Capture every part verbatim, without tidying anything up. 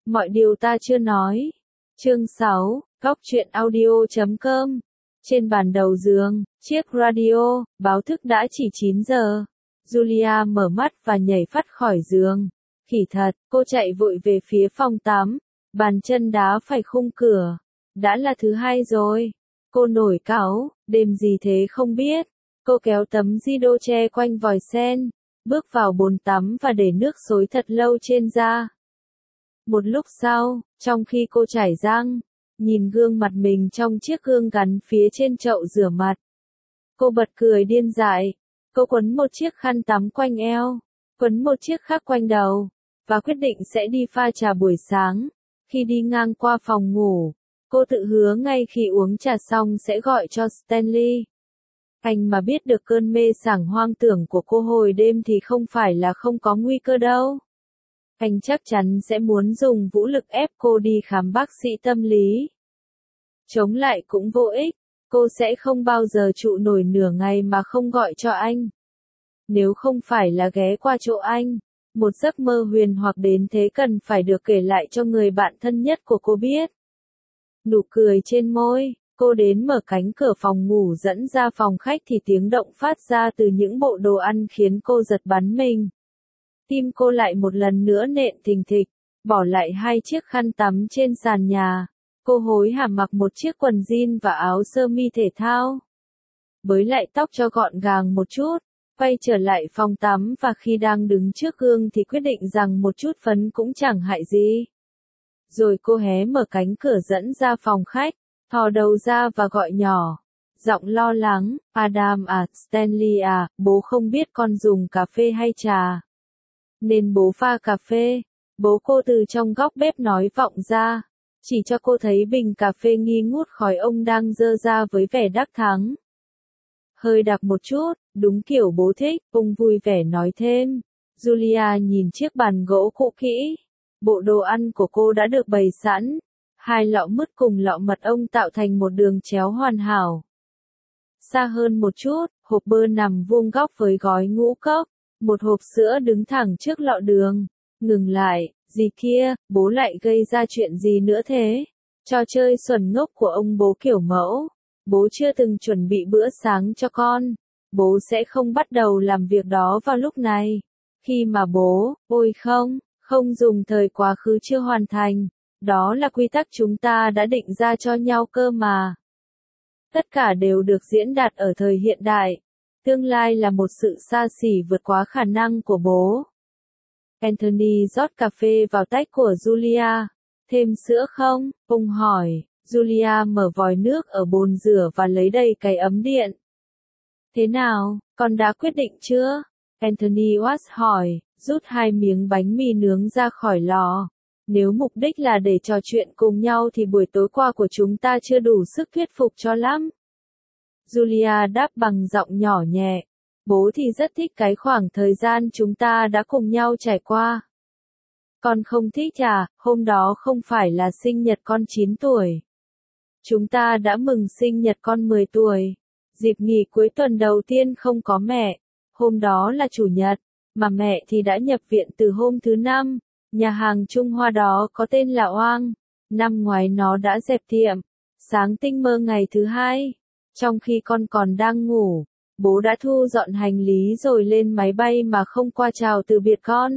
Mọi điều ta chưa nói. Chương sáu, Góc truyện audio chấm com. Trên bàn đầu giường, chiếc radio, báo thức đã chỉ chín giờ. Julia mở mắt và nhảy phắt khỏi giường. Khỉ thật, cô chạy vội về phía phòng tắm. Bàn chân đá phải khung cửa. Đã là thứ hai rồi. Cô nổi cáu, đêm gì thế không biết. Cô kéo tấm di-đô che quanh vòi sen, bước vào bồn tắm và để nước xối thật lâu trên da. Một lúc sau, trong khi cô chải răng, nhìn gương mặt mình trong chiếc gương gắn phía trên chậu rửa mặt, cô bật cười điên dại. Cô quấn một chiếc khăn tắm quanh eo, quấn một chiếc khác quanh đầu, và quyết định sẽ đi pha trà buổi sáng. Khi đi ngang qua phòng ngủ, cô tự hứa ngay khi uống trà xong sẽ gọi cho Stanley. Anh mà biết được cơn mê sảng hoang tưởng của cô hồi đêm thì không phải là không có nguy cơ đâu. Anh chắc chắn sẽ muốn dùng vũ lực ép cô đi khám bác sĩ tâm lý. Chống lại cũng vô ích, cô sẽ không bao giờ trụ nổi nửa ngày mà không gọi cho anh. Nếu không phải là ghé qua chỗ anh, một giấc mơ huyền hoặc đến thế cần phải được kể lại cho người bạn thân nhất của cô biết. Nụ cười trên môi, cô đến mở cánh cửa phòng ngủ dẫn ra phòng khách thì tiếng động phát ra từ những bộ đồ ăn khiến cô giật bắn mình. Tim cô lại một lần nữa nện thình thịch, bỏ lại hai chiếc khăn tắm trên sàn nhà. Cô hối hả mặc một chiếc quần jean và áo sơ mi thể thao. Bới lại tóc cho gọn gàng một chút, quay trở lại phòng tắm và khi đang đứng trước gương thì quyết định rằng một chút phấn cũng chẳng hại gì. Rồi cô hé mở cánh cửa dẫn ra phòng khách, thò đầu ra và gọi nhỏ. Giọng lo lắng, Adam à, Stanley à, bố không biết con dùng cà phê hay trà. Nên bố pha cà phê. Bố cô từ trong góc bếp nói vọng ra. Chỉ cho cô thấy bình cà phê nghi ngút khói ông đang dơ ra với vẻ đắc thắng. Hơi đặc một chút, đúng kiểu bố thích, ông vui vẻ nói thêm. Julia nhìn chiếc bàn gỗ cũ kỹ. Bộ đồ ăn của cô đã được bày sẵn. Hai lọ mứt cùng lọ mật ong tạo thành một đường chéo hoàn hảo. Xa hơn một chút, hộp bơ nằm vuông góc với gói ngũ cốc. Một hộp sữa đứng thẳng trước lọ đường. Ngừng lại, gì kia, bố lại gây ra chuyện gì nữa thế? Trò chơi xuẩn ngốc của ông bố kiểu mẫu. Bố chưa từng chuẩn bị bữa sáng cho con. Bố sẽ không bắt đầu làm việc đó vào lúc này. Khi mà bố, ôi không, không dùng thời quá khứ chưa hoàn thành. Đó là quy tắc chúng ta đã định ra cho nhau cơ mà. Tất cả đều được diễn đạt ở thời hiện đại. Tương lai là một sự xa xỉ vượt quá khả năng của bố. Anthony rót cà phê vào tách của Julia. Thêm sữa không? Ông hỏi. Julia mở vòi nước ở bồn rửa và lấy đầy cái ấm điện. Thế nào, con đã quyết định chưa? Anthony Watts hỏi, rút hai miếng bánh mì nướng ra khỏi lò. Nếu mục đích là để trò chuyện cùng nhau thì buổi tối qua của chúng ta chưa đủ sức thuyết phục cho lắm. Julia đáp bằng giọng nhỏ nhẹ. Bố thì rất thích cái khoảng thời gian chúng ta đã cùng nhau trải qua. Con không thích à, hôm đó không phải là sinh nhật con chín tuổi. Chúng ta đã mừng sinh nhật con mười tuổi. Dịp nghỉ cuối tuần đầu tiên không có mẹ. Hôm đó là chủ nhật, mà mẹ thì đã nhập viện từ hôm thứ năm. Nhà hàng Trung Hoa đó có tên là Oang. Năm ngoái nó đã dẹp tiệm. Sáng tinh mơ ngày thứ hai. Trong khi con còn đang ngủ, bố đã thu dọn hành lý rồi lên máy bay mà không qua chào từ biệt con.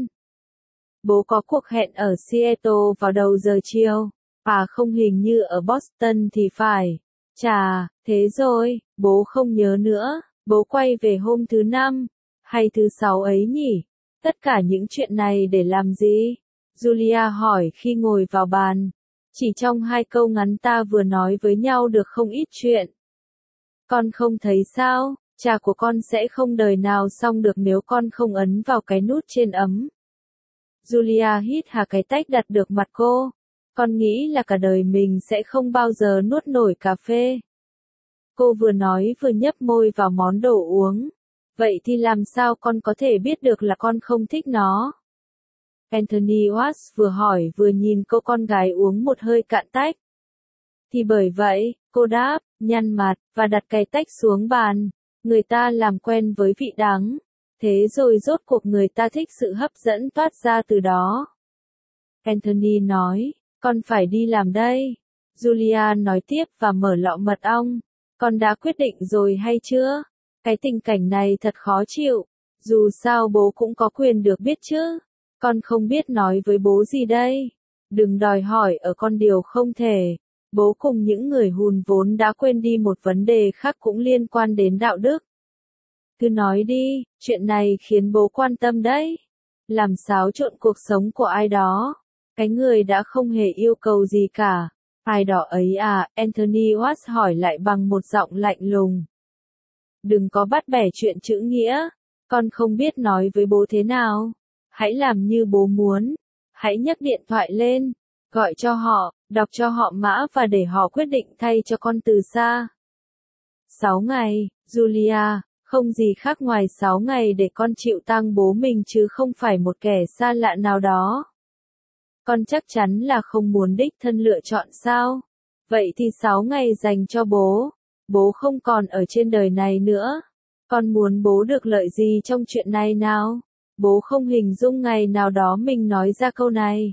Bố có cuộc hẹn ở Seattle vào đầu giờ chiều. À không, hình như ở Boston thì phải. Chà, thế rồi, bố không nhớ nữa. Bố quay về hôm thứ năm, hay thứ sáu ấy nhỉ? Tất cả những chuyện này để làm gì? Julia hỏi khi ngồi vào bàn. Chỉ trong hai câu ngắn ta vừa nói với nhau được không ít chuyện. Con không thấy sao, trà của con sẽ không đời nào xong được nếu con không ấn vào cái nút trên ấm. Julia hít hà cái tách đặt được mặt cô. Con nghĩ là cả đời mình sẽ không bao giờ nuốt nổi cà phê. Cô vừa nói vừa nhấp môi vào món đồ uống. Vậy thì làm sao con có thể biết được là con không thích nó? Anthony Watts vừa hỏi vừa nhìn cô con gái uống một hơi cạn tách. Thì bởi vậy, cô đáp, nhăn mặt, và đặt cái tách xuống bàn. Người ta làm quen với vị đắng. Thế rồi rốt cuộc người ta thích sự hấp dẫn toát ra từ đó. Anthony nói, con phải đi làm đây. Julia nói tiếp và mở lọ mật ong. Con đã quyết định rồi hay chưa? Cái tình cảnh này thật khó chịu. Dù sao bố cũng có quyền được biết chứ. Con không biết nói với bố gì đây. Đừng đòi hỏi ở con điều không thể. Bố cùng những người hùn vốn đã quên đi một vấn đề khác cũng liên quan đến đạo đức. Cứ nói đi, chuyện này khiến bố quan tâm đấy. Làm xáo trộn cuộc sống của ai đó. Cái người đã không hề yêu cầu gì cả. Ai đó ấy à, Anthony Watts hỏi lại bằng một giọng lạnh lùng. Đừng có bắt bẻ chuyện chữ nghĩa. Con không biết nói với bố thế nào. Hãy làm như bố muốn. Hãy nhấc điện thoại lên. Gọi cho họ, đọc cho họ mã và để họ quyết định thay cho con từ xa. Sáu ngày, Julia, không gì khác ngoài sáu ngày để con chịu tang bố mình chứ không phải một kẻ xa lạ nào đó. Con chắc chắn là không muốn đích thân lựa chọn sao? Vậy thì sáu ngày dành cho bố. Bố không còn ở trên đời này nữa. Con muốn bố được lợi gì trong chuyện này nào? Bố không hình dung ngày nào đó mình nói ra câu này.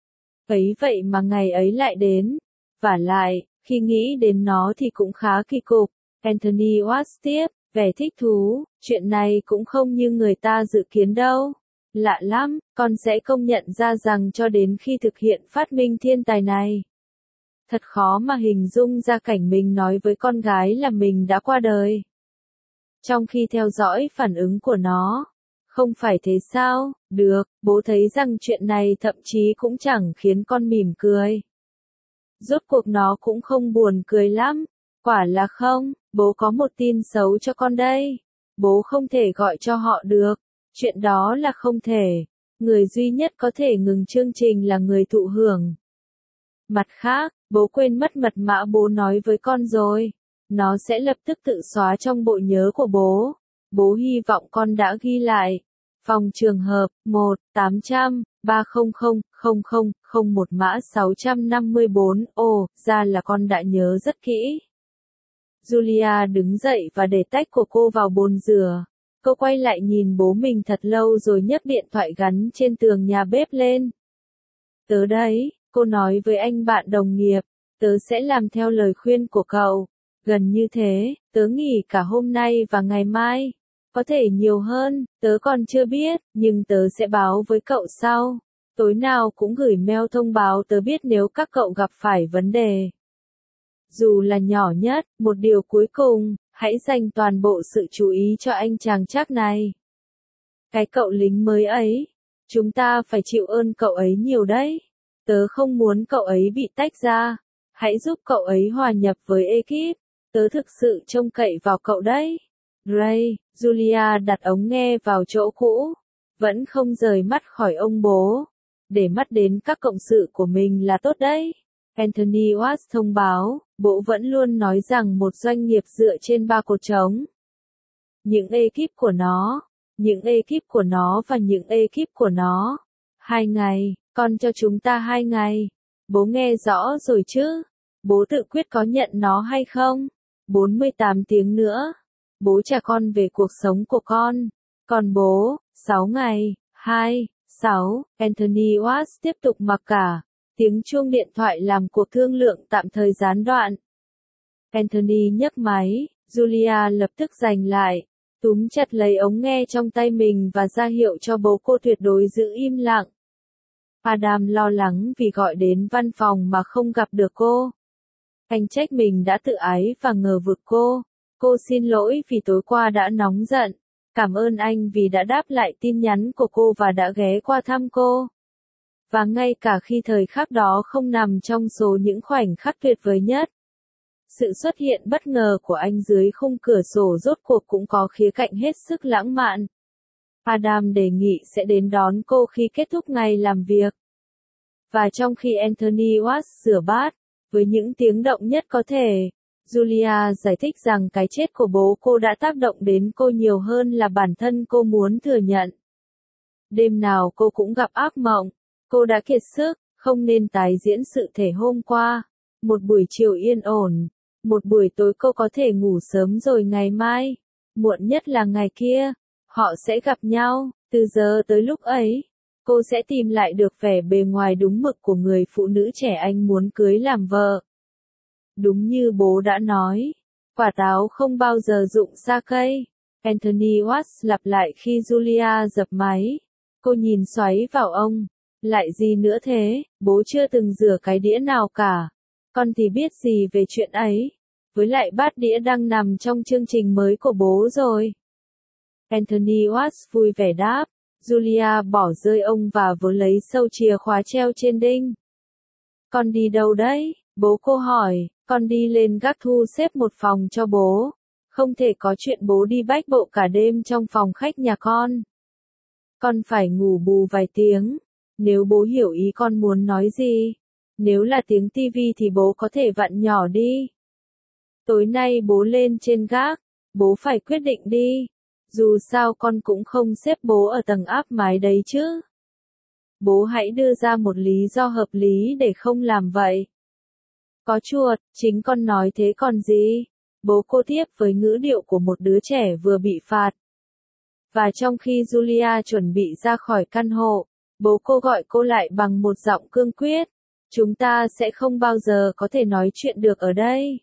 Ấy vậy mà ngày ấy lại đến. Vả lại, khi nghĩ đến nó thì cũng khá kỳ cục. Anthony Watts tiếp, vẻ thích thú, chuyện này cũng không như người ta dự kiến đâu. Lạ lắm, con sẽ công nhận ra rằng cho đến khi thực hiện phát minh thiên tài này. Thật khó mà hình dung ra cảnh mình nói với con gái là mình đã qua đời. Trong khi theo dõi phản ứng của nó. Không phải thế sao? Được, bố thấy rằng chuyện này thậm chí cũng chẳng khiến con mỉm cười. Rốt cuộc nó cũng không buồn cười lắm. Quả là không, bố có một tin xấu cho con đây. Bố không thể gọi cho họ được. Chuyện đó là không thể. Người duy nhất có thể ngừng chương trình là người thụ hưởng. Mặt khác, bố quên mất mật mã bố nói với con rồi. Nó sẽ lập tức tự xóa trong bộ nhớ của bố. Bố hy vọng con đã ghi lại. Phòng trường hợp, một tám trăm ba không không không không không một mã sáu trăm năm mươi bốn. Ồ, ra là con đã nhớ rất kỹ. Julia đứng dậy và để tách của cô vào bồn rửa. Cô quay lại nhìn bố mình thật lâu rồi nhấc điện thoại gắn trên tường nhà bếp lên. Tớ đấy, cô nói với anh bạn đồng nghiệp, tớ sẽ làm theo lời khuyên của cậu. Gần như thế, tớ nghỉ cả hôm nay và ngày mai. Có thể nhiều hơn, tớ còn chưa biết, nhưng tớ sẽ báo với cậu sau. Tối nào cũng gửi mail thông báo tớ biết nếu các cậu gặp phải vấn đề. Dù là nhỏ nhất, một điều cuối cùng, hãy dành toàn bộ sự chú ý cho anh chàng chắc này. Cái cậu lính mới ấy, chúng ta phải chịu ơn cậu ấy nhiều đấy. Tớ không muốn cậu ấy bị tách ra. Hãy giúp cậu ấy hòa nhập với ekip. Tớ thực sự trông cậy vào cậu đấy. Ray, Julia đặt ống nghe vào chỗ cũ. Vẫn không rời mắt khỏi ông bố. Để mắt đến các cộng sự của mình là tốt đấy. Anthony Watts thông báo, bộ vẫn luôn nói rằng một doanh nghiệp dựa trên ba cột trống. Những ekip của nó, những ekip của nó và những ekip của nó. Hai ngày, con cho chúng ta hai ngày. Bố nghe rõ rồi chứ? Bố tự quyết có nhận nó hay không? bốn mươi tám tiếng nữa. Bố trả con về cuộc sống của con. Còn bố, sáu ngày, hai, sáu, Anthony Watts tiếp tục mặc cả. Tiếng chuông điện thoại làm cuộc thương lượng tạm thời gián đoạn. Anthony nhấc máy, Julia lập tức giành lại, túm chặt lấy ống nghe trong tay mình và ra hiệu cho bố cô tuyệt đối giữ im lặng. Adam lo lắng vì gọi đến văn phòng mà không gặp được cô. Anh trách mình đã tự ái và ngờ vực cô. Cô xin lỗi vì tối qua đã nóng giận. Cảm ơn anh vì đã đáp lại tin nhắn của cô và đã ghé qua thăm cô. Và ngay cả khi thời khắc đó không nằm trong số những khoảnh khắc tuyệt vời nhất. Sự xuất hiện bất ngờ của anh dưới khung cửa sổ rốt cuộc cũng có khía cạnh hết sức lãng mạn. Adam đề nghị sẽ đến đón cô khi kết thúc ngày làm việc. Và trong khi Anthony Watts rửa bát, với những tiếng động nhất có thể, Julia giải thích rằng cái chết của bố cô đã tác động đến cô nhiều hơn là bản thân cô muốn thừa nhận. Đêm nào cô cũng gặp ác mộng, cô đã kiệt sức, không nên tái diễn sự thể hôm qua. Một buổi chiều yên ổn, một buổi tối cô có thể ngủ sớm rồi ngày mai, muộn nhất là ngày kia, họ sẽ gặp nhau, từ giờ tới lúc ấy. cô sẽ tìm lại được vẻ bề ngoài đúng mực của người phụ nữ trẻ anh muốn cưới làm vợ. Đúng như bố đã nói, quả táo không bao giờ rụng xa cây. Anthony Watts lặp lại khi Julia dập máy. Cô nhìn xoáy vào ông. Lại gì nữa thế, bố chưa từng rửa cái đĩa nào cả. Con thì biết gì về chuyện ấy. Với lại bát đĩa đang nằm trong chương trình mới của bố rồi. Anthony Watts vui vẻ đáp. Julia bỏ rơi ông và vớ lấy sâu chìa khóa treo trên đinh. Con đi đâu đấy? Bố cô hỏi. Con đi lên gác thu xếp một phòng cho bố. Không thể có chuyện bố đi bách bộ cả đêm trong phòng khách nhà con. Con phải ngủ bù vài tiếng. Nếu bố hiểu ý con muốn nói gì. Nếu là tiếng tivi thì bố có thể vặn nhỏ đi. Tối nay bố lên trên gác. Bố phải quyết định đi. Dù sao con cũng không xếp bố ở tầng áp mái đấy chứ. Bố hãy đưa ra một lý do hợp lý để không làm vậy. Có chuột, chính con nói thế còn gì? Bố cô tiếp với ngữ điệu của một đứa trẻ vừa bị phạt. Và trong khi Julia chuẩn bị ra khỏi căn hộ, bố cô gọi cô lại bằng một giọng cương quyết. Chúng ta sẽ không bao giờ có thể nói chuyện được ở đây.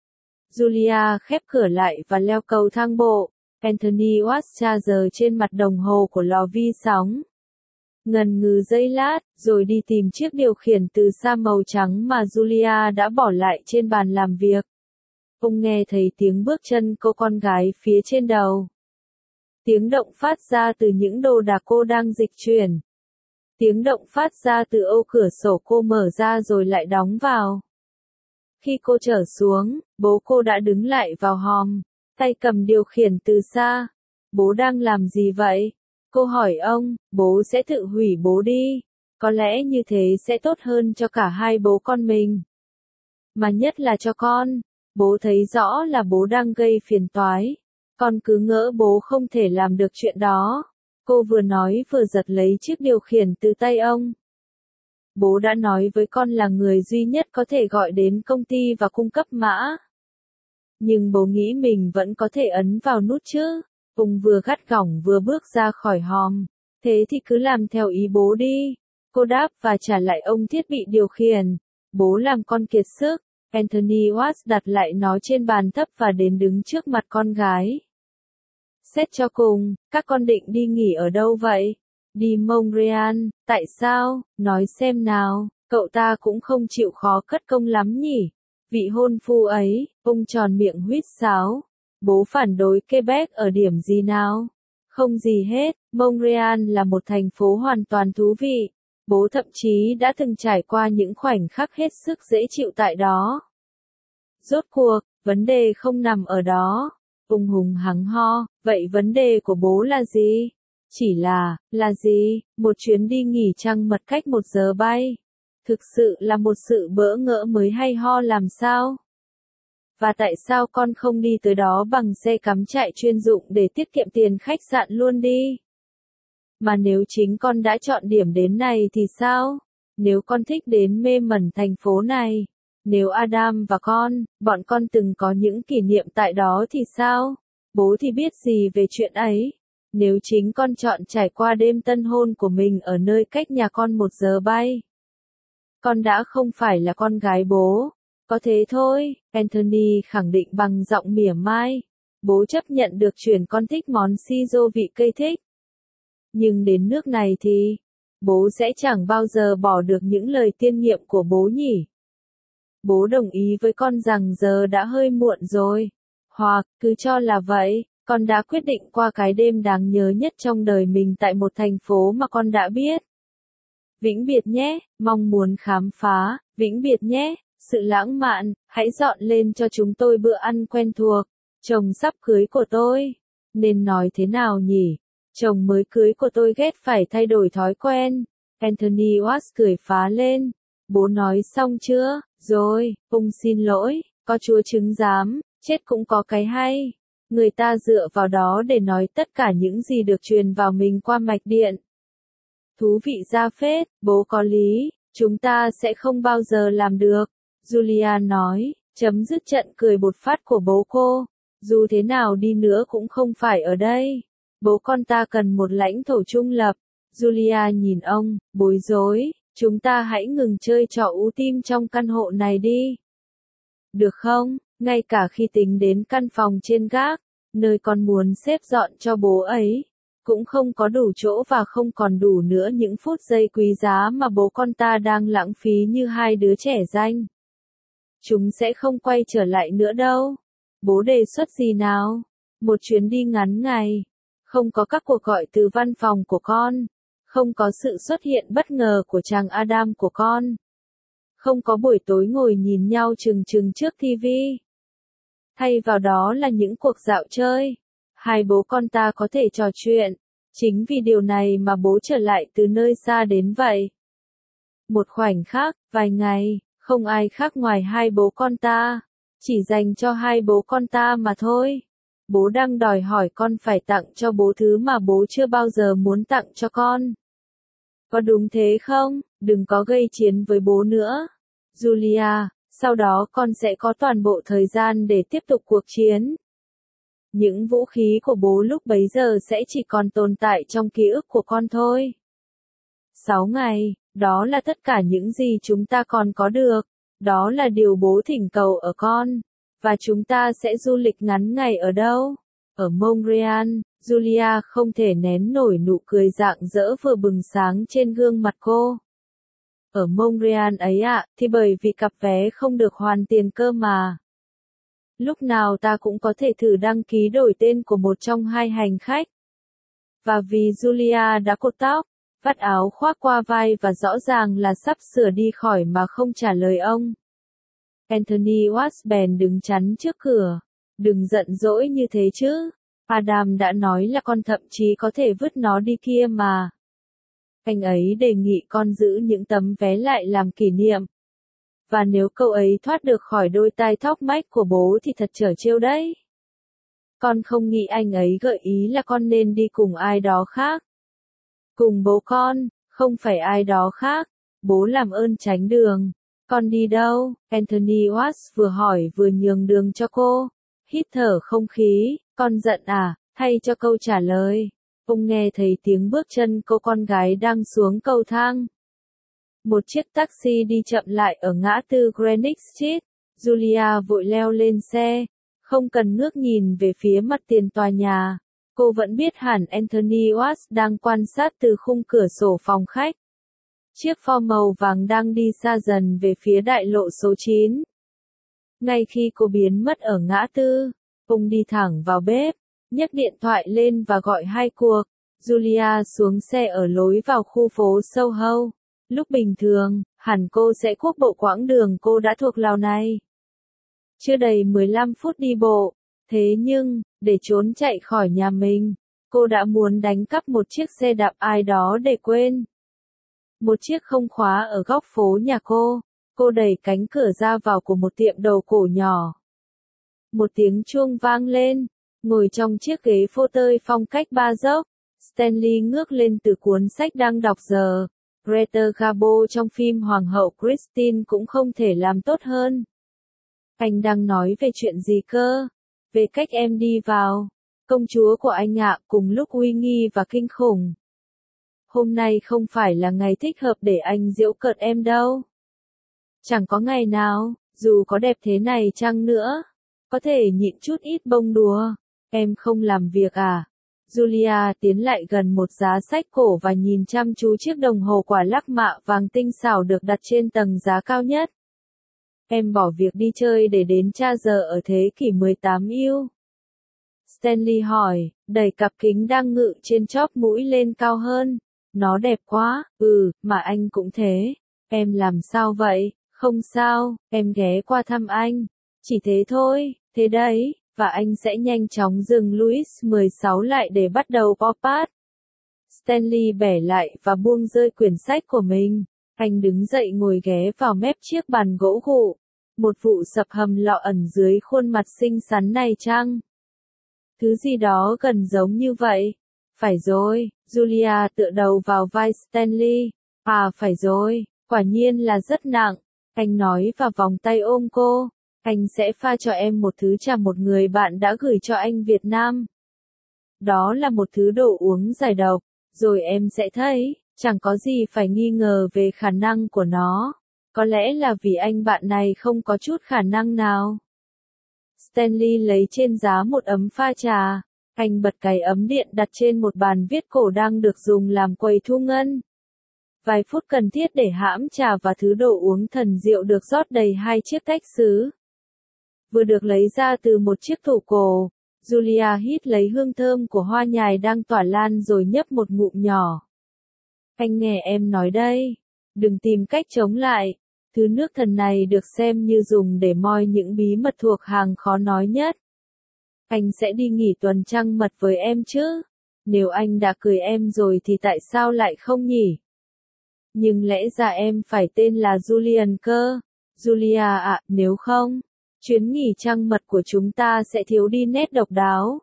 Julia khép cửa lại và leo cầu thang bộ. Anthony Watts tra giờ trên mặt đồng hồ của lò vi sóng. Ngần ngừ giây lát, rồi đi tìm chiếc điều khiển từ xa màu trắng mà Julia đã bỏ lại trên bàn làm việc. Ông nghe thấy tiếng bước chân cô con gái phía trên đầu. Tiếng động phát ra từ những đồ đạc cô đang dịch chuyển. Tiếng động phát ra từ ô cửa sổ cô mở ra rồi lại đóng vào. Khi cô trở xuống, bố cô đã đứng lại vào hòm, tay cầm điều khiển từ xa. Bố đang làm gì vậy? Cô hỏi ông. Bố sẽ tự hủy bố đi. Có lẽ như thế sẽ tốt hơn cho cả hai bố con mình. Mà nhất là cho con. Bố thấy rõ là bố đang gây phiền toái. Con cứ ngỡ bố không thể làm được chuyện đó. Cô vừa nói vừa giật lấy chiếc điều khiển từ tay ông. Bố đã nói với con là người duy nhất có thể gọi đến công ty và cung cấp mã. Nhưng bố nghĩ mình vẫn có thể ấn vào nút chứ. Ông vừa gắt gỏng vừa bước ra khỏi hòm. Thế thì cứ làm theo ý bố đi. Cô đáp và trả lại ông thiết bị điều khiển. Bố làm con kiệt sức. Anthony Watts đặt lại nó trên bàn thấp và đến đứng trước mặt con gái. Xét cho cùng, các con định đi nghỉ ở đâu vậy? Đi Montreal, tại sao? Nói xem nào, cậu ta cũng không chịu khó cất công lắm nhỉ? Vị hôn phu ấy, ông tròn miệng huýt sáo. Bố phản đối Quebec ở điểm gì nào? Không gì hết, Montreal là một thành phố hoàn toàn thú vị. Bố thậm chí đã từng trải qua những khoảnh khắc hết sức dễ chịu tại đó. Rốt cuộc, vấn đề không nằm ở đó. Ông hùng hắng ho, vậy vấn đề của bố là gì? Chỉ là, là gì? Một chuyến đi nghỉ trăng mật cách một giờ bay. Thực sự là một sự bỡ ngỡ mới hay ho làm sao? Và tại sao con không đi tới đó bằng xe cắm trại chuyên dụng để tiết kiệm tiền khách sạn luôn đi? Mà nếu chính con đã chọn điểm đến này thì sao? Nếu con thích đến mê mẩn thành phố này? Nếu Adam và con, bọn con từng có những kỷ niệm tại đó thì sao? Bố thì biết gì về chuyện ấy? Nếu chính con chọn trải qua đêm tân hôn của mình ở nơi cách nhà con một giờ bay. Con đã không phải là con gái bố. Có thế thôi, Anthony khẳng định bằng giọng mỉa mai. Bố chấp nhận được chuyển con thích món shiso vị cây thích. Nhưng đến nước này thì, bố sẽ chẳng bao giờ bỏ được những lời tiên nghiệm của bố nhỉ. Bố đồng ý với con rằng giờ đã hơi muộn rồi. Hoặc, cứ cho là vậy, con đã quyết định qua cái đêm đáng nhớ nhất trong đời mình tại một thành phố mà con đã biết. Vĩnh biệt nhé, mong muốn khám phá, vĩnh biệt nhé, sự lãng mạn, hãy dọn lên cho chúng tôi bữa ăn quen thuộc. Chồng sắp cưới của tôi. Nên nói thế nào nhỉ? Chồng mới cưới của tôi ghét phải thay đổi thói quen. Anthony Watts cười phá lên. Bố nói xong chưa? Rồi, ông xin lỗi, có chúa chứng giám, chết cũng có cái hay. Người ta dựa vào đó để nói tất cả những gì được truyền vào mình qua mạch điện. Thú vị ra phết, bố có lý, chúng ta sẽ không bao giờ làm được. Julia nói, chấm dứt trận cười bột phát của bố cô. Dù thế nào đi nữa cũng không phải ở đây. Bố con ta cần một lãnh thổ trung lập. Julia nhìn ông, bối rối, chúng ta hãy ngừng chơi trò ú tim trong căn hộ này đi. Được không? Ngay cả khi tính đến căn phòng trên gác, nơi con muốn xếp dọn cho bố ấy, cũng không có đủ chỗ và không còn đủ nữa những phút giây quý giá mà bố con ta đang lãng phí như hai đứa trẻ danh. Chúng sẽ không quay trở lại nữa đâu. Bố đề xuất gì nào? Một chuyến đi ngắn ngày. Không có các cuộc gọi từ văn phòng của con. Không có sự xuất hiện bất ngờ của chàng Adam của con. Không có buổi tối ngồi nhìn nhau chừng chừng trước ti vi. Thay vào đó là những cuộc dạo chơi. Hai bố con ta có thể trò chuyện. Chính vì điều này mà bố trở lại từ nơi xa đến vậy. Một khoảnh khắc, vài ngày, không ai khác ngoài hai bố con ta. Chỉ dành cho hai bố con ta mà thôi. Bố đang đòi hỏi con phải tặng cho bố thứ mà bố chưa bao giờ muốn tặng cho con. Có đúng thế không? Đừng có gây chiến với bố nữa. Julia, sau đó con sẽ có toàn bộ thời gian để tiếp tục cuộc chiến. Những vũ khí của bố lúc bấy giờ sẽ chỉ còn tồn tại trong ký ức của con thôi. Sáu ngày, đó là tất cả những gì chúng ta còn có được. Đó là điều bố thỉnh cầu ở con. Và chúng ta sẽ du lịch ngắn ngày ở đâu? Ở Montreal. Julia không thể nén nổi nụ cười rạng rỡ vừa bừng sáng trên gương mặt cô. Ở Montreal ấy ạ, à, thì bởi vì cặp vé không được hoàn tiền cơ mà. Lúc nào ta cũng có thể thử đăng ký đổi tên của một trong hai hành khách. Và vì Julia đã cột tóc, vắt áo khoác qua vai và rõ ràng là sắp sửa đi khỏi mà không trả lời ông. Anthony Watts bèn đứng chắn trước cửa. Đừng giận dỗi như thế chứ. Adam đã nói là con thậm chí có thể vứt nó đi kia mà. Anh ấy đề nghị con giữ những tấm vé lại làm kỷ niệm. Và nếu cậu ấy thoát được khỏi đôi tai thóc mách của bố thì thật trở trêu đấy. Con không nghĩ anh ấy gợi ý là con nên đi cùng ai đó khác. Cùng bố con, không phải ai đó khác. Bố làm ơn tránh đường. Con đi đâu? Anthony Watts vừa hỏi vừa nhường đường cho cô. Hít thở không khí. Con giận à? Thay cho câu trả lời. Ông nghe thấy tiếng bước chân cô con gái đang xuống cầu thang. Một chiếc taxi đi chậm lại ở ngã tư Greenwich Street. Julia vội leo lên xe. Không cần ngước nhìn về phía mặt tiền tòa nhà. Cô vẫn biết hẳn Anthony Watts đang quan sát từ khung cửa sổ phòng khách. Chiếc Ford màu vàng đang đi xa dần về phía đại lộ số chín. Ngay khi cô biến mất ở ngã tư, ông đi thẳng vào bếp, nhấc điện thoại lên và gọi hai cuộc. Julia xuống xe ở lối vào khu phố Soho. Lúc bình thường, hẳn cô sẽ cuốc bộ quãng đường cô đã thuộc lào này. Chưa đầy mười lăm phút đi bộ. Thế nhưng, để trốn chạy khỏi nhà mình, cô đã muốn đánh cắp một chiếc xe đạp ai đó để quên. Một chiếc không khóa ở góc phố nhà cô. Cô đẩy cánh cửa ra vào của một tiệm đồ cổ nhỏ. Một tiếng chuông vang lên. Ngồi trong chiếc ghế phô tơi phong cách ba dốc, Stanley ngước lên từ cuốn sách đang đọc giờ. Greta Garbo trong phim Hoàng hậu Christine cũng không thể làm tốt hơn. Anh đang nói về chuyện gì cơ? Về cách em đi vào. Công chúa của anh ạ, cùng lúc uy nghi và kinh khủng. Hôm nay không phải là ngày thích hợp để anh giễu cợt em đâu. Chẳng có ngày nào, dù có đẹp thế này chăng nữa, có thể nhịn chút ít bông đùa. Em không làm việc à? Julia tiến lại gần một giá sách cổ và nhìn chăm chú chiếc đồng hồ quả lắc mạ vàng tinh xảo được đặt trên tầng giá cao nhất. Em bỏ việc đi chơi để đến tra giờ ở thế kỷ mười tám yêu. Stanley hỏi, đẩy cặp kính đang ngự trên chóp mũi lên cao hơn. Nó đẹp quá, ừ, mà anh cũng thế. Em làm sao vậy? Không sao, em ghé qua thăm anh. Chỉ thế thôi, thế đấy, và anh sẽ nhanh chóng dừng Louis mười sáu lại để bắt đầu pop-art. Stanley bẻ lại và buông rơi quyển sách của mình. Anh đứng dậy ngồi ghé vào mép chiếc bàn gỗ gụ. Một vụ sập hầm lọ ẩn dưới khuôn mặt xinh xắn này chăng? Thứ gì đó gần giống như vậy. Phải rồi, Julia tựa đầu vào vai Stanley. À phải rồi, quả nhiên là rất nặng. Anh nói và vòng tay ôm cô. Anh sẽ pha cho em một thứ trà một người bạn đã gửi cho anh Việt Nam. Đó là một thứ đồ uống giải độc. Rồi em sẽ thấy, chẳng có gì phải nghi ngờ về khả năng của nó. Có lẽ là vì anh bạn này không có chút khả năng nào. Stanley lấy trên giá một ấm pha trà. Anh bật cái ấm điện đặt trên một bàn viết cổ đang được dùng làm quầy thu ngân. Vài phút cần thiết để hãm trà và thứ đồ uống thần diệu được rót đầy hai chiếc tách sứ. Vừa được lấy ra từ một chiếc tủ cổ, Julia hít lấy hương thơm của hoa nhài đang tỏa lan rồi nhấp một ngụm nhỏ. Anh nghe em nói đây, đừng tìm cách chống lại. Thứ nước thần này được xem như dùng để moi những bí mật thuộc hàng khó nói nhất. Anh sẽ đi nghỉ tuần trăng mật với em chứ? Nếu anh đã cưới em rồi thì tại sao lại không nhỉ? Nhưng lẽ ra em phải tên là Julian cơ. Julia ạ, nếu không, chuyến nghỉ trăng mật của chúng ta sẽ thiếu đi nét độc đáo.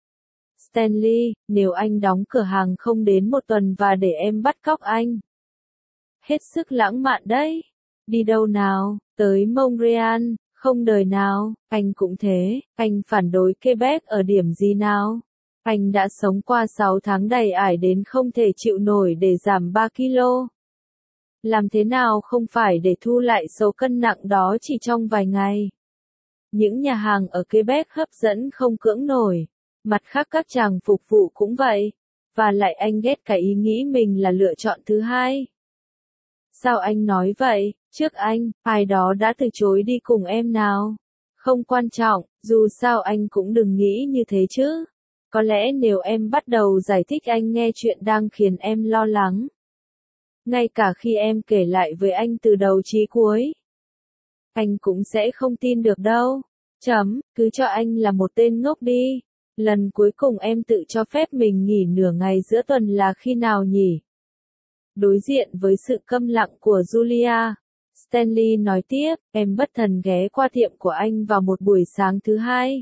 Stanley, nếu anh đóng cửa hàng không đến một tuần và để em bắt cóc anh. Hết sức lãng mạn đấy. Đi đâu nào? Tới Montreal, không đời nào. Anh cũng thế, anh phản đối Quebec ở điểm gì nào? Anh đã sống qua sáu tháng đầy ải đến không thể chịu nổi để giảm ba ki lô. Làm thế nào không phải để thu lại số cân nặng đó chỉ trong vài ngày. Những nhà hàng ở Quebec hấp dẫn không cưỡng nổi. Mặt khác các chàng phục vụ cũng vậy. Và lại anh ghét cái ý nghĩ mình là lựa chọn thứ hai. Sao anh nói vậy? Trước anh, ai đó đã từ chối đi cùng em nào? Không quan trọng, dù sao anh cũng đừng nghĩ như thế chứ. Có lẽ nếu em bắt đầu giải thích anh nghe chuyện đang khiến em lo lắng. Ngay cả khi em kể lại với anh từ đầu chí cuối. Anh cũng sẽ không tin được đâu. Chấm, cứ cho anh là một tên ngốc đi. Lần cuối cùng em tự cho phép mình nghỉ nửa ngày giữa tuần là khi nào nhỉ? Đối diện với sự câm lặng của Julia, Stanley nói tiếp, em bất thần ghé qua tiệm của anh vào một buổi sáng thứ hai.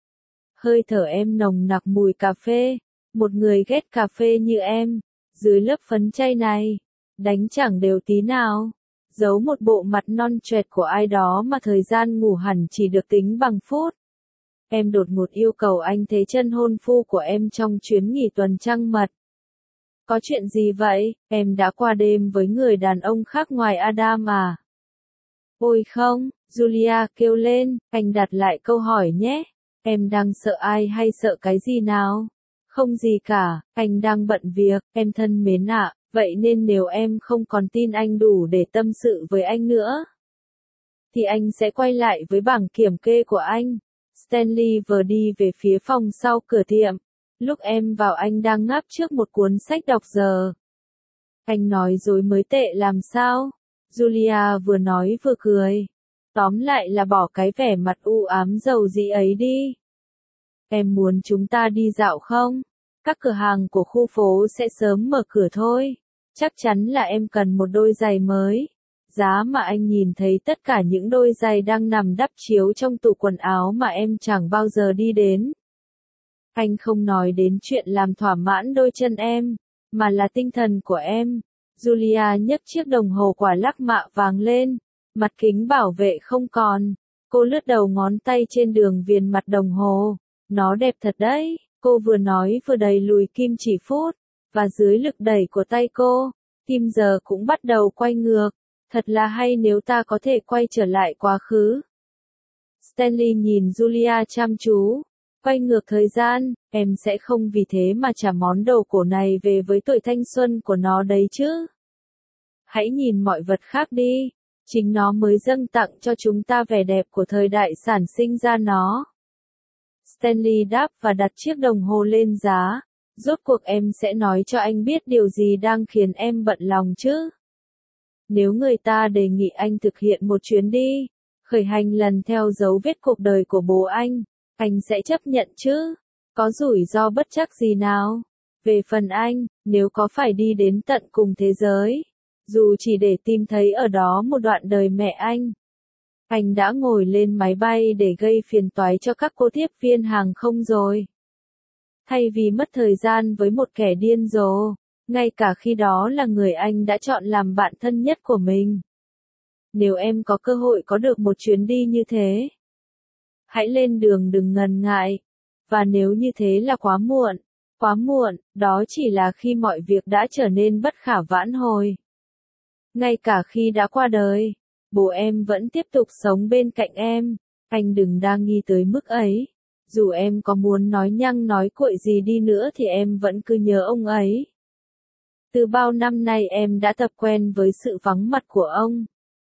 Hơi thở em nồng nặc mùi cà phê, một người ghét cà phê như em, dưới lớp phấn chay này, đánh chẳng đều tí nào, giấu một bộ mặt non choẹt của ai đó mà thời gian ngủ hẳn chỉ được tính bằng phút. Em đột ngột yêu cầu anh thế chân hôn phu của em trong chuyến nghỉ tuần trăng mật. Có chuyện gì vậy? Em đã qua đêm với người đàn ông khác ngoài Adam à? Ôi không, Julia kêu lên, anh đặt lại câu hỏi nhé. Em đang sợ ai hay sợ cái gì nào? Không gì cả, anh đang bận việc, em thân mến ạ, vậy nên nếu em không còn tin anh đủ để tâm sự với anh nữa, thì anh sẽ quay lại với bảng kiểm kê của anh. Stanley vừa đi về phía phòng sau cửa tiệm. Lúc em vào anh đang ngáp trước một cuốn sách đọc giờ. Anh nói dối mới tệ làm sao? Julia vừa nói vừa cười. Tóm lại là bỏ cái vẻ mặt u ám dầu dĩ ấy đi. Em muốn chúng ta đi dạo không? Các cửa hàng của khu phố sẽ sớm mở cửa thôi. Chắc chắn là em cần một đôi giày mới. Giá mà anh nhìn thấy tất cả những đôi giày đang nằm đắp chiếu trong tủ quần áo mà em chẳng bao giờ đi đến. Anh không nói đến chuyện làm thỏa mãn đôi chân em, mà là tinh thần của em. Julia nhấc chiếc đồng hồ quả lắc mạ vàng lên, mặt kính bảo vệ không còn. Cô lướt đầu ngón tay trên đường viền mặt đồng hồ. Nó đẹp thật đấy, cô vừa nói vừa đẩy lùi kim chỉ phút, và dưới lực đẩy của tay cô, kim giờ cũng bắt đầu quay ngược. Thật là hay nếu ta có thể quay trở lại quá khứ. Stanley nhìn Julia chăm chú. Quay ngược thời gian, em sẽ không vì thế mà trả món đồ cổ này về với tuổi thanh xuân của nó đấy chứ. Hãy nhìn mọi vật khác đi, chính nó mới dâng tặng cho chúng ta vẻ đẹp của thời đại sản sinh ra nó. Stanley đáp và đặt chiếc đồng hồ lên giá. Rốt cuộc em sẽ nói cho anh biết điều gì đang khiến em bận lòng chứ. Nếu người ta đề nghị anh thực hiện một chuyến đi, khởi hành lần theo dấu vết cuộc đời của bố anh, anh sẽ chấp nhận chứ? Có rủi ro bất trắc gì nào? Về phần anh, nếu có phải đi đến tận cùng thế giới, dù chỉ để tìm thấy ở đó một đoạn đời mẹ anh, anh đã ngồi lên máy bay để gây phiền toái cho các cô tiếp viên hàng không rồi. Thay vì mất thời gian với một kẻ điên rồ, ngay cả khi đó là người anh đã chọn làm bạn thân nhất của mình. Nếu em có cơ hội có được một chuyến đi như thế, hãy lên đường đừng ngần ngại. Và nếu như thế là quá muộn, Quá muộn, đó chỉ là khi mọi việc đã trở nên bất khả vãn hồi. Ngay cả khi đã qua đời, bố em vẫn tiếp tục sống bên cạnh em. Anh đừng đa nghi tới mức ấy. Dù em có muốn nói nhăng nói cuội gì đi nữa thì em vẫn cứ nhớ ông ấy. Từ bao năm nay em đã tập quen với sự vắng mặt của ông.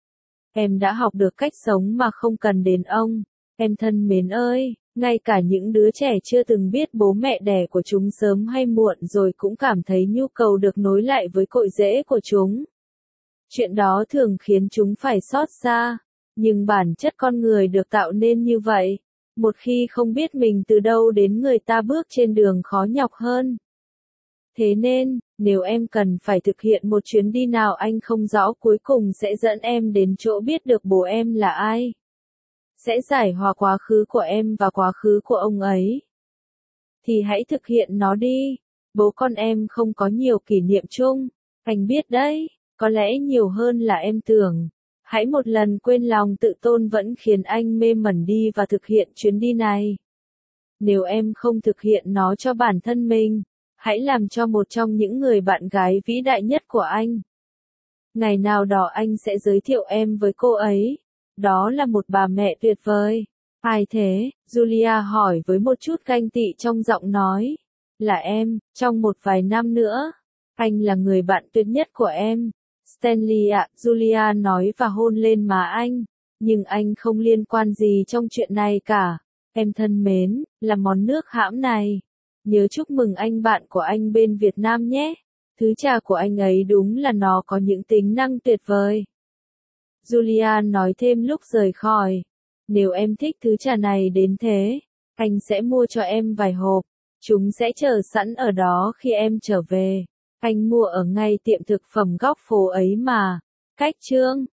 Em đã học được cách sống mà không cần đến ông. Em thân mến ơi, ngay cả những đứa trẻ chưa từng biết bố mẹ đẻ của chúng sớm hay muộn rồi cũng cảm thấy nhu cầu được nối lại với cội rễ của chúng. Chuyện đó thường khiến chúng phải xót xa. Nhưng bản chất con người được tạo nên như vậy. Một khi không biết mình từ đâu đến, người ta bước trên đường khó nhọc hơn. Thế nên, nếu em cần phải thực hiện một chuyến đi nào anh không rõ, cuối cùng sẽ dẫn em đến chỗ biết được bố em là ai. Sẽ giải hòa quá khứ của em và quá khứ của ông ấy. Thì hãy thực hiện nó đi. Bố con em không có nhiều kỷ niệm chung. Anh biết đấy, có lẽ nhiều hơn là em tưởng. Hãy một lần quên lòng tự tôn vẫn khiến anh mê mẩn đi và thực hiện chuyến đi này. Nếu em không thực hiện nó cho bản thân mình, hãy làm cho một trong những người bạn gái vĩ đại nhất của anh. Ngày nào đó anh sẽ giới thiệu em với cô ấy. Đó là một bà mẹ tuyệt vời. Ai thế? Julia hỏi với một chút ganh tị trong giọng nói. Là em, trong một vài năm nữa. Anh là người bạn tuyệt nhất của em. Stanley ạ, Julia nói và hôn lên má anh. Nhưng anh không liên quan gì trong chuyện này cả. Em thân mến, là món nước hãm này. Nhớ chúc mừng anh bạn của anh bên Việt Nam nhé. Thứ trà của anh ấy đúng là nó có những tính năng tuyệt vời. Julia nói thêm lúc rời khỏi. Nếu em thích thứ trà này đến thế, anh sẽ mua cho em vài hộp. Chúng sẽ chờ sẵn ở đó khi em trở về. Anh mua ở ngay tiệm thực phẩm góc phố ấy mà. Cách chương